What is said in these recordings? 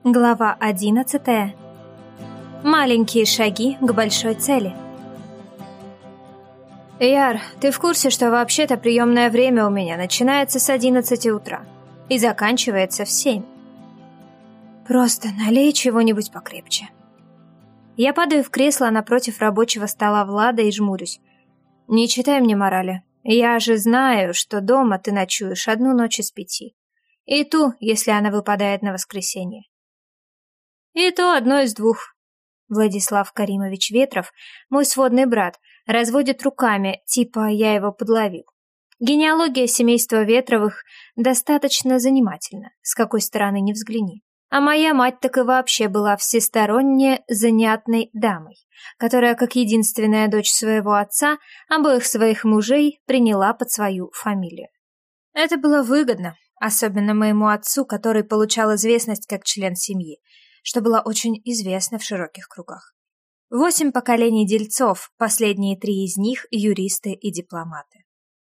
Глава 11. Маленькие шаги к большой цели. Яр, ты в курсе, что вообще-то приемное время у меня начинается с 11 утра и заканчивается в 7? Просто налей чего-нибудь покрепче. Я падаю в кресло напротив рабочего стола Влада и жмурюсь. Не читай мне морали. Я же знаю, что дома ты ночуешь одну ночь из 5. И ту, если она выпадает на воскресенье. И то одно из двух. Владислав Каримович Ветров, мой сводный брат, разводит руками, типа я его подловил. Генеалогия семейства Ветровых достаточно занимательна, с какой стороны ни взгляни. А моя мать так и вообще была всесторонне занятной дамой, которая, как единственная дочь своего отца, обоих своих мужей приняла под свою фамилию. Это было выгодно, особенно моему отцу, который получал известность как член семьи, что было очень известно в широких кругах. 8 поколений дельцов, последние 3 из них – юристы и дипломаты.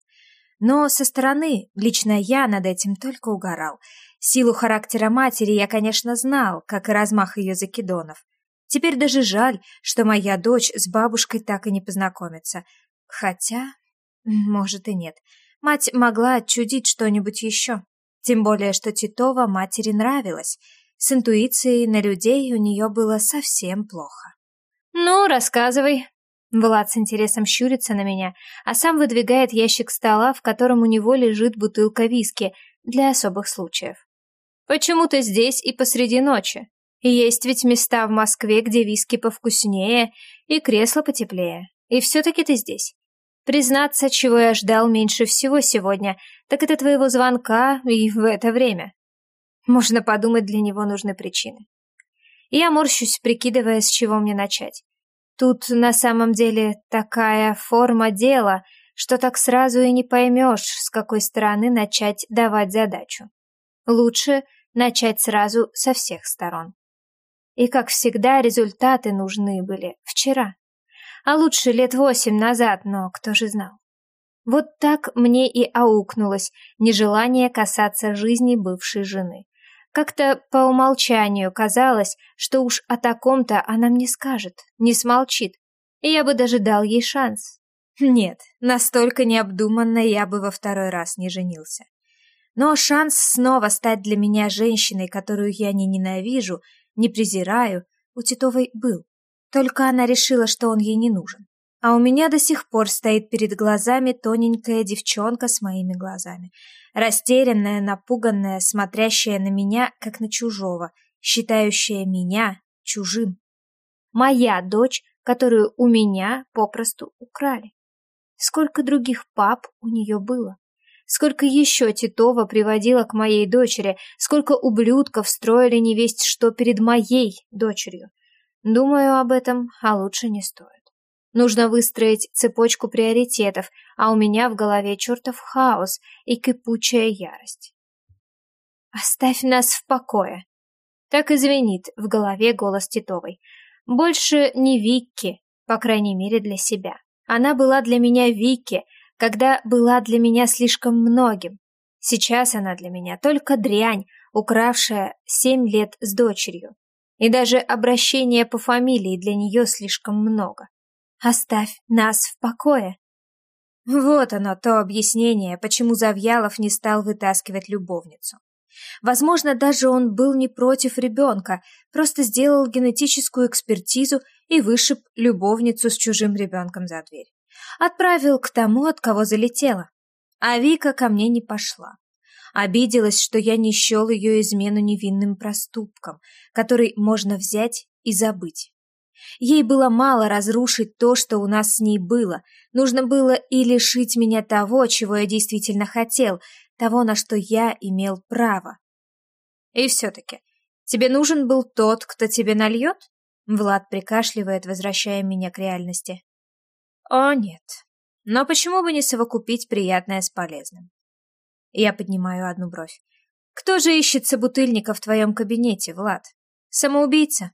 Но со стороны лично я над этим только угорал. Силу характера матери я, конечно, знал, как и размах ее закидонов. Теперь даже жаль, что моя дочь с бабушкой так и не познакомится. Хотя, может и нет. Мать могла отчудить что-нибудь еще. Тем более, что Титова матери нравилась. С интуицией на людей у нее было совсем плохо. «Ну, рассказывай». Влад с интересом щурится на меня, а сам выдвигает ящик стола, в котором у него лежит бутылка виски для особых случаев. «Почему ты здесь и посреди ночи? Есть ведь места в Москве, где виски повкуснее и кресло потеплее. И все-таки ты здесь. Признаться, чего я ждал меньше всего сегодня, так это твоего звонка и в это время. Можно подумать, для него нужны причины. Я морщусь, прикидывая, с чего мне начать. Тут на самом деле такая форма дела, что так сразу и не поймешь, с какой стороны начать давать задачу. Лучше начать сразу со всех сторон. И, как всегда, результаты нужны были вчера. А лучше лет 8 назад, но кто же знал. Вот так мне и аукнулось нежелание касаться жизни бывшей жены. Как-то по умолчанию казалось, что уж о таком-то она мне скажет, не смолчит, и я бы даже дал ей шанс. Нет, настолько необдуманно я бы во второй раз не женился. Но шанс снова стать для меня женщиной, которую я не ненавижу, не презираю, у Титовой был. Только она решила, что он ей не нужен. А у меня до сих пор стоит перед глазами тоненькая девчонка с моими глазами. Растерянная, напуганная, смотрящая на меня, как на чужого, считающая меня чужим. Моя дочь, которую у меня попросту украли. Сколько других пап у нее было? Сколько еще Титова приводила к моей дочери? Сколько ублюдков строили невесть что перед моей дочерью? Думаю об этом, а лучше не стоит. Нужно выстроить цепочку приоритетов, а у меня в голове чертов хаос и кипучая ярость. «Оставь нас в покое!» Так и звенит в голове голос Титовой. Больше не Викки, по крайней мере для себя. Она была для меня Викки, когда была для меня слишком многим. Сейчас она для меня только дрянь, укравшая 7 лет с дочерью. И даже обращение по фамилии для нее слишком много. Оставь нас в покое. Вот оно, то объяснение, почему Завьялов не стал вытаскивать любовницу. Возможно, даже он был не против ребенка, просто сделал генетическую экспертизу и вышиб любовницу с чужим ребенком за дверь. Отправил к тому, от кого залетела. А Вика ко мне не пошла. Обиделась, что я не счел ее измену невинным проступком, который можно взять и забыть. Ей было мало разрушить то, что у нас с ней было. Нужно было и лишить меня того, чего я действительно хотел, того, на что я имел право. И все-таки, тебе нужен был тот, кто тебе нальет? Влад прикашливает, возвращая меня к реальности. О, нет. Но почему бы не совокупить приятное с полезным? Я поднимаю одну бровь. Кто же ищет собутыльника в твоем кабинете, Влад? Самоубийца?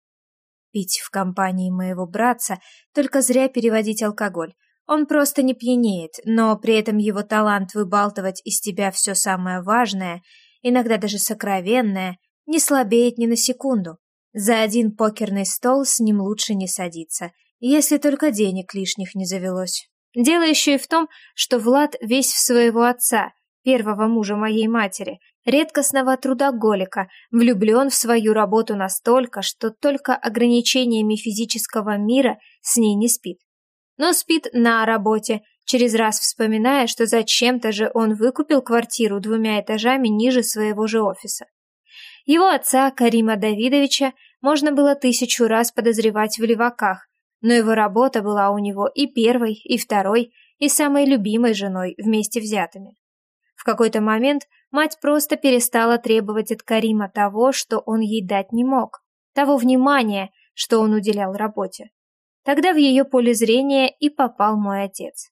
Пить в компании моего братца, только зря переводить алкоголь. Он просто не пьянеет, но при этом его талант выбалтывать из тебя все самое важное, иногда даже сокровенное, Не слабеет ни на секунду. За один покерный стол с ним лучше не садиться, если только денег лишних не завелось. Дело еще и в том, что Влад весь в своего отца, первого мужа моей матери, редкостного трудоголика, влюблен в свою работу настолько, что только ограничениями физического мира с ней не спит. Но спит на работе, через раз вспоминая, что зачем-то же он выкупил квартиру 2 этажами ниже своего же офиса. Его отца, Карима Давидовича, можно было 1000 раз подозревать в леваках, но его работа была у него и первой, и второй, и самой любимой женой вместе взятыми. В какой-то момент мать просто перестала требовать от Карима того, что он ей дать не мог, того внимания, что он уделял работе. Тогда в ее поле зрения и попал мой отец.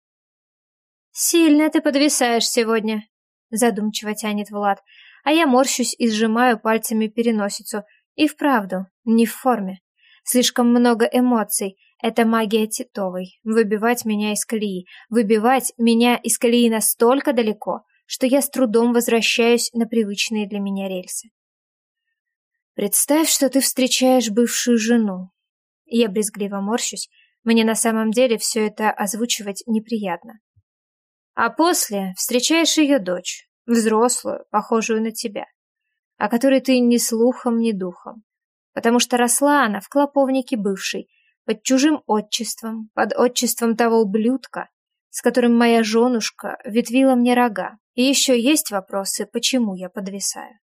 «Сильно ты подвисаешь сегодня», — задумчиво тянет Влад, а я морщусь и сжимаю пальцами переносицу. И вправду, не в форме. Слишком много эмоций. Это магия Титовой. Выбивать меня из колеи. Выбивать меня из колеи настолько далеко, что я с трудом возвращаюсь на привычные для меня рельсы. Представь, что ты встречаешь бывшую жену. Я брезгливо морщусь. Мне на самом деле все это озвучивать неприятно. А после встречаешь ее дочь, взрослую, похожую на тебя, о которой ты ни слухом, ни духом, потому что росла она в клоповнике бывшей, под чужим отчеством, под отчеством того ублюдка, с которым моя женушка ветвила мне рога. И еще есть вопросы, почему я подвисаю.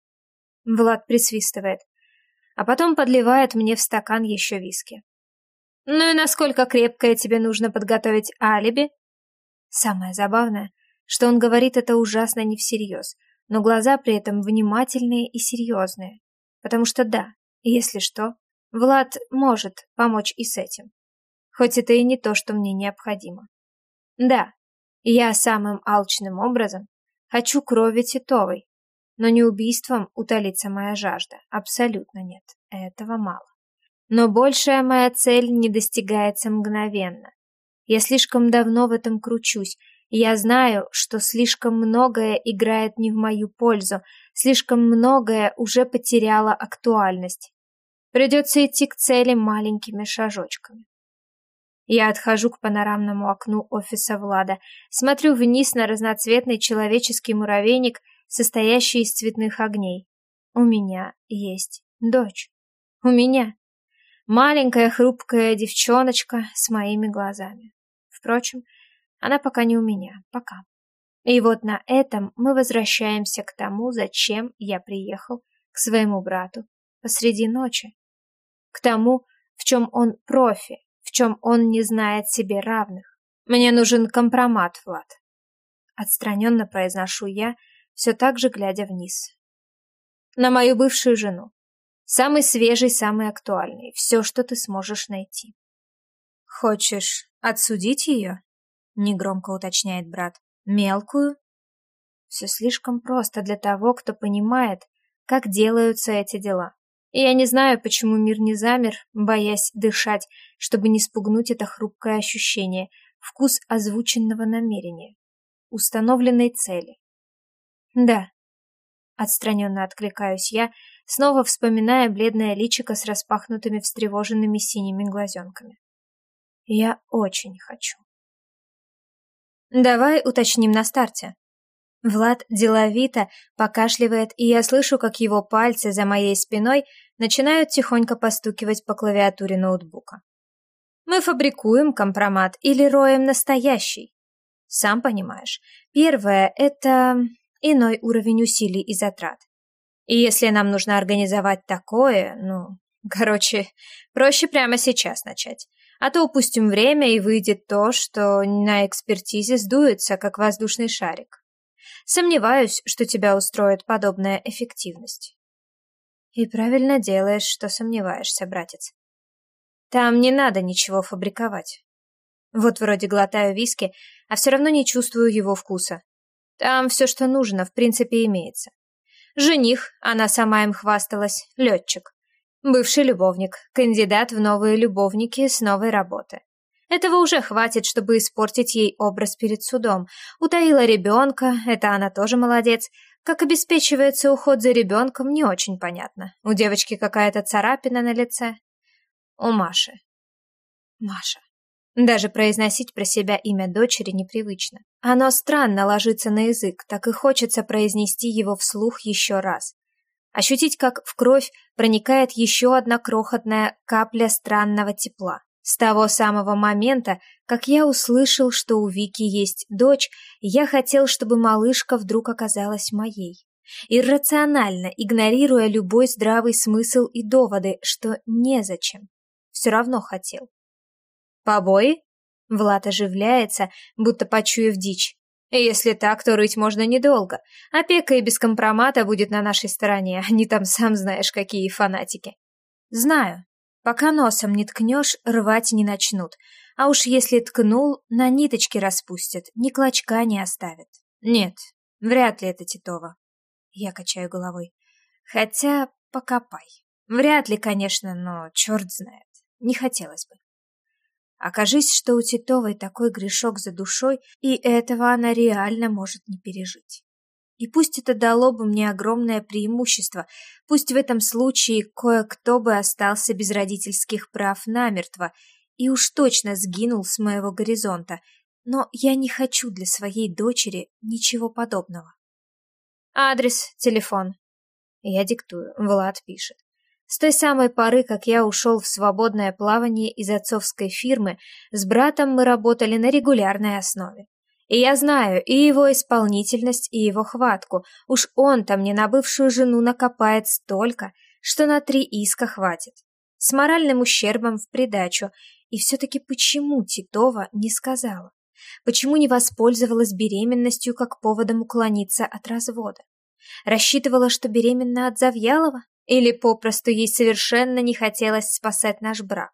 Влад присвистывает, а потом подливает мне в стакан еще виски. Ну и насколько крепкое тебе нужно подготовить алиби? Самое забавное, что он говорит это ужасно не всерьез, но глаза при этом внимательные и серьезные. Потому что да, если что, Влад может помочь и с этим. Хоть это и не то, что мне необходимо. Да, я самым алчным образом хочу крови Титовой, но не убийством утолится моя жажда. Абсолютно нет, этого мало. Но большая моя цель не достигается мгновенно. Я слишком давно в этом кручусь, и я знаю, что слишком многое играет не в мою пользу, слишком многое уже потеряло актуальность. Придется идти к цели маленькими шажочками. Я отхожу к панорамному окну офиса Влада, смотрю вниз на разноцветный человеческий муравейник, состоящий из цветных огней. У меня есть дочь. У меня. Маленькая хрупкая девчоночка с моими глазами. Впрочем, она пока не у меня, пока. И вот на этом мы возвращаемся к тому, зачем я приехал к своему брату посреди ночи. К тому, в чем он профи, в чем он не знает себе равных. Мне нужен компромат, Влад. Отстраненно произношу я, все так же глядя вниз. На мою бывшую жену. Самый свежий, самый актуальный. Все, что ты сможешь найти. Хочешь отсудить ее? Негромко уточняет брат. Мелкую? Все слишком просто для того, кто понимает, как делаются эти дела. И я не знаю, почему мир не замер, боясь дышать, чтобы не спугнуть это хрупкое ощущение, вкус озвученного намерения, установленной цели. Да, отстраненно откликаюсь я, снова вспоминая бледное личико с распахнутыми встревоженными синими глазенками. Я очень хочу. Давай уточним на старте. Влад деловито покашливает, и я слышу, как его пальцы за моей спиной начинают тихонько постукивать по клавиатуре ноутбука. Мы фабрикуем компромат или роем настоящий? Сам понимаешь, первое — это иной уровень усилий и затрат. И если нам нужно организовать такое, проще прямо сейчас начать. А то упустим время, и выйдет то, что на экспертизе сдуется, как воздушный шарик. Сомневаюсь, что тебя устроит подобная эффективность. И правильно делаешь, что сомневаешься, братец. Там не надо ничего фабриковать. Вот вроде глотаю виски, а все равно не чувствую его вкуса. Там все, что нужно, в принципе, имеется. Жених, она сама им хвасталась, летчик. Бывший любовник, кандидат в новые любовники с новой работы. Этого уже хватит, чтобы испортить ей образ перед судом. Утаила ребенка, это она тоже молодец. Как обеспечивается уход за ребенком, не очень понятно. У девочки какая-то царапина на лице. У Маши. Маша. Даже произносить про себя имя дочери непривычно. Оно странно ложится на язык, так и хочется произнести его вслух еще раз. Ощутить, как в кровь проникает еще одна крохотная капля странного тепла. С того самого момента, как я услышал, что у Вики есть дочь, я хотел, чтобы малышка вдруг оказалась моей. Иррационально, игнорируя любой здравый смысл и доводы, что незачем. Все равно хотел. «Побои?» Влад оживляется, будто почуяв дичь. «Если так, то рыть можно недолго. Опека и без компромата будет на нашей стороне, они там сам знаешь какие фанатики». «Знаю. Пока носом не ткнешь, рвать не начнут. А уж если ткнул, на ниточки распустят, ни клочка не оставят». «Нет, вряд ли это Титова». Я качаю головой. «Хотя покопай. Вряд ли, конечно, но черт знает. Не хотелось бы». Окажись, что у Титовой такой грешок за душой, и этого она реально может не пережить. И пусть это дало бы мне огромное преимущество, пусть в этом случае кое-кто бы остался без родительских прав намертво и уж точно сгинул с моего горизонта, но я не хочу для своей дочери ничего подобного. Адрес, телефон. Я диктую, Влад пишет. С той самой поры, как я ушел в свободное плавание из отцовской фирмы, с братом мы работали на регулярной основе. И я знаю и его исполнительность, и его хватку. Уж он-то мне на бывшую жену накопает столько, что на 3 иска хватит. С моральным ущербом в придачу. И все-таки почему Титова не сказала? Почему не воспользовалась беременностью как поводом уклониться от развода? Рассчитывала, что беременна от Завьялова? Или попросту ей совершенно не хотелось спасать наш брак?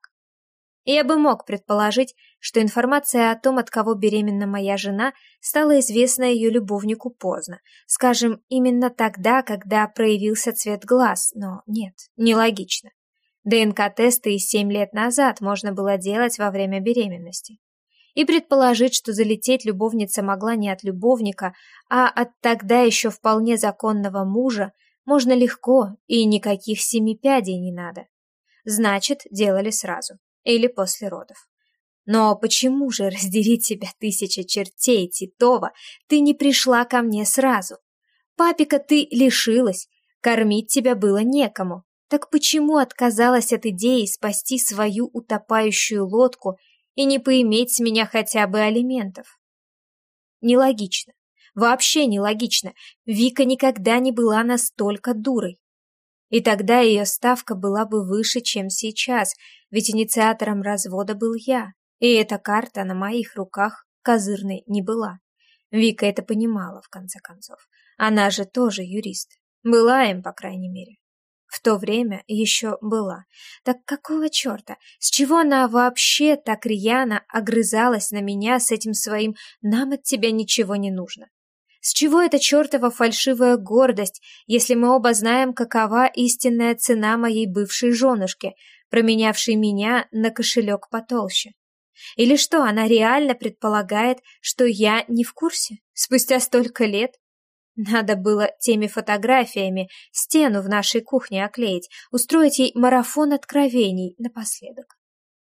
Я бы мог предположить, что информация о том, от кого беременна моя жена, стала известна ее любовнику поздно, скажем, именно тогда, когда проявился цвет глаз, но нет, нелогично. ДНК-тесты и 7 лет назад можно было делать во время беременности. И предположить, что залететь любовница могла не от любовника, а от тогда еще вполне законного мужа, можно легко, и никаких 7 пядей не надо. Значит, делали сразу. Или после родов. Но почему же, раздери тебя 1000 чертей, Титова, ты не пришла ко мне сразу? Папика ты лишилась, кормить тебя было некому. Так почему отказалась от идеи спасти свою утопающую лодку и не поиметь с меня хотя бы алиментов? Нелогично. Вообще нелогично. Вика никогда не была настолько дурой. И тогда ее ставка была бы выше, чем сейчас, ведь инициатором развода был я. И эта карта на моих руках козырной не была. Вика это понимала, в конце концов. Она же тоже юрист. Была им, по крайней мере. В то время еще была. Так какого черта? С чего она вообще так рьяно огрызалась на меня с этим своим «нам от тебя ничего не нужно»? С чего эта чертова фальшивая гордость, если мы оба знаем, какова истинная цена моей бывшей женушки, променявшей меня на кошелек потолще? Или что, она реально предполагает, что я не в курсе? Спустя столько лет? Надо было теми фотографиями стену в нашей кухне оклеить, устроить ей марафон откровений напоследок.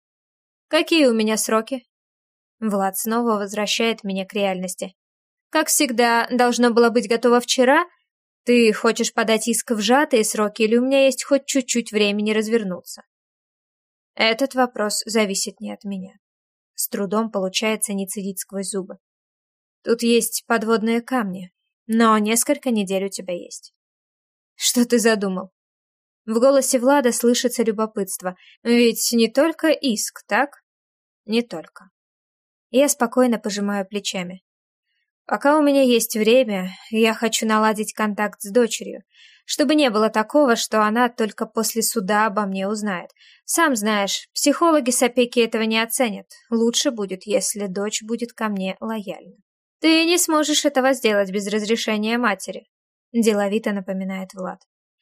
Какие у меня сроки? Влад снова возвращает меня к реальности. Как всегда, должно было быть готово вчера? Ты хочешь подать иск в сжатые сроки, или у меня есть хоть чуть-чуть времени развернуться? Этот вопрос зависит не от меня. С трудом получается не цедить сквозь зубы. Тут есть подводные камни, но несколько недель у тебя есть. Что ты задумал? В голосе Влада слышится любопытство. Ведь не только иск, так? Не только. Я спокойно пожимаю плечами. Пока у меня есть время, я хочу наладить контакт с дочерью, чтобы не было такого, что она только после суда обо мне узнает. Сам знаешь, психологи с опеки этого не оценят. Лучше будет, если дочь будет ко мне лояльна. Ты не сможешь этого сделать без разрешения матери, деловито напоминает Влад.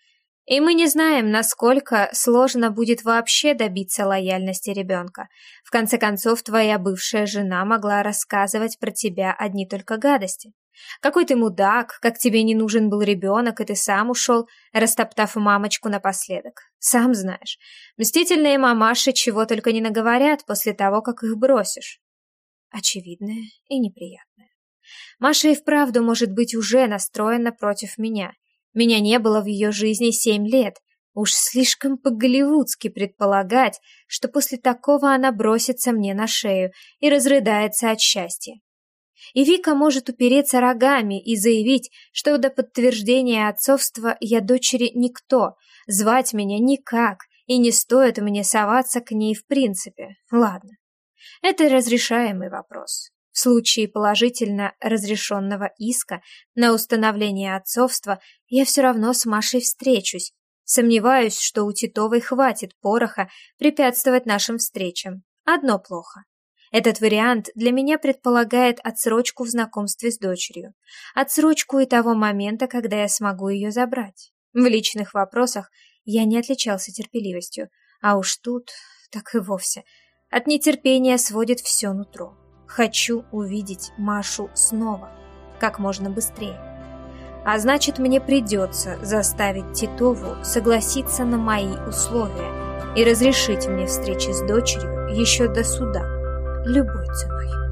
И мы не знаем, насколько сложно будет вообще добиться лояльности ребенка. В конце концов, твоя бывшая жена могла рассказывать про тебя одни только гадости. Какой ты мудак, как тебе не нужен был ребенок, и ты сам ушел, растоптав мамочку напоследок. Сам знаешь, мстительные мамаши чего только не наговорят после того, как их бросишь. Очевидное и неприятное. Маша и вправду, может быть, уже настроена против меня. Меня не было в ее жизни 7 лет. Уж слишком по-голливудски предполагать, что после такого она бросится мне на шею и разрыдается от счастья. И Вика может упереться рогами и заявить, что до подтверждения отцовства я дочери никто, звать меня никак, и не стоит мне соваться к ней в принципе. Ладно, это разрешаемый вопрос. В случае положительно разрешенного иска на установление отцовства я все равно с Машей встречусь. Сомневаюсь, что у Титовой хватит пороха препятствовать нашим встречам. Одно плохо. Этот вариант для меня предполагает отсрочку в знакомстве с дочерью. Отсрочку и того момента, когда я смогу ее забрать. В личных вопросах я не отличался терпеливостью, а уж тут так и вовсе. От нетерпения сводит все нутро. Хочу увидеть Машу снова, как можно быстрее. А значит, мне придется заставить Титову согласиться на мои условия и разрешить мне встречи с дочерью еще до суда, любой ценой.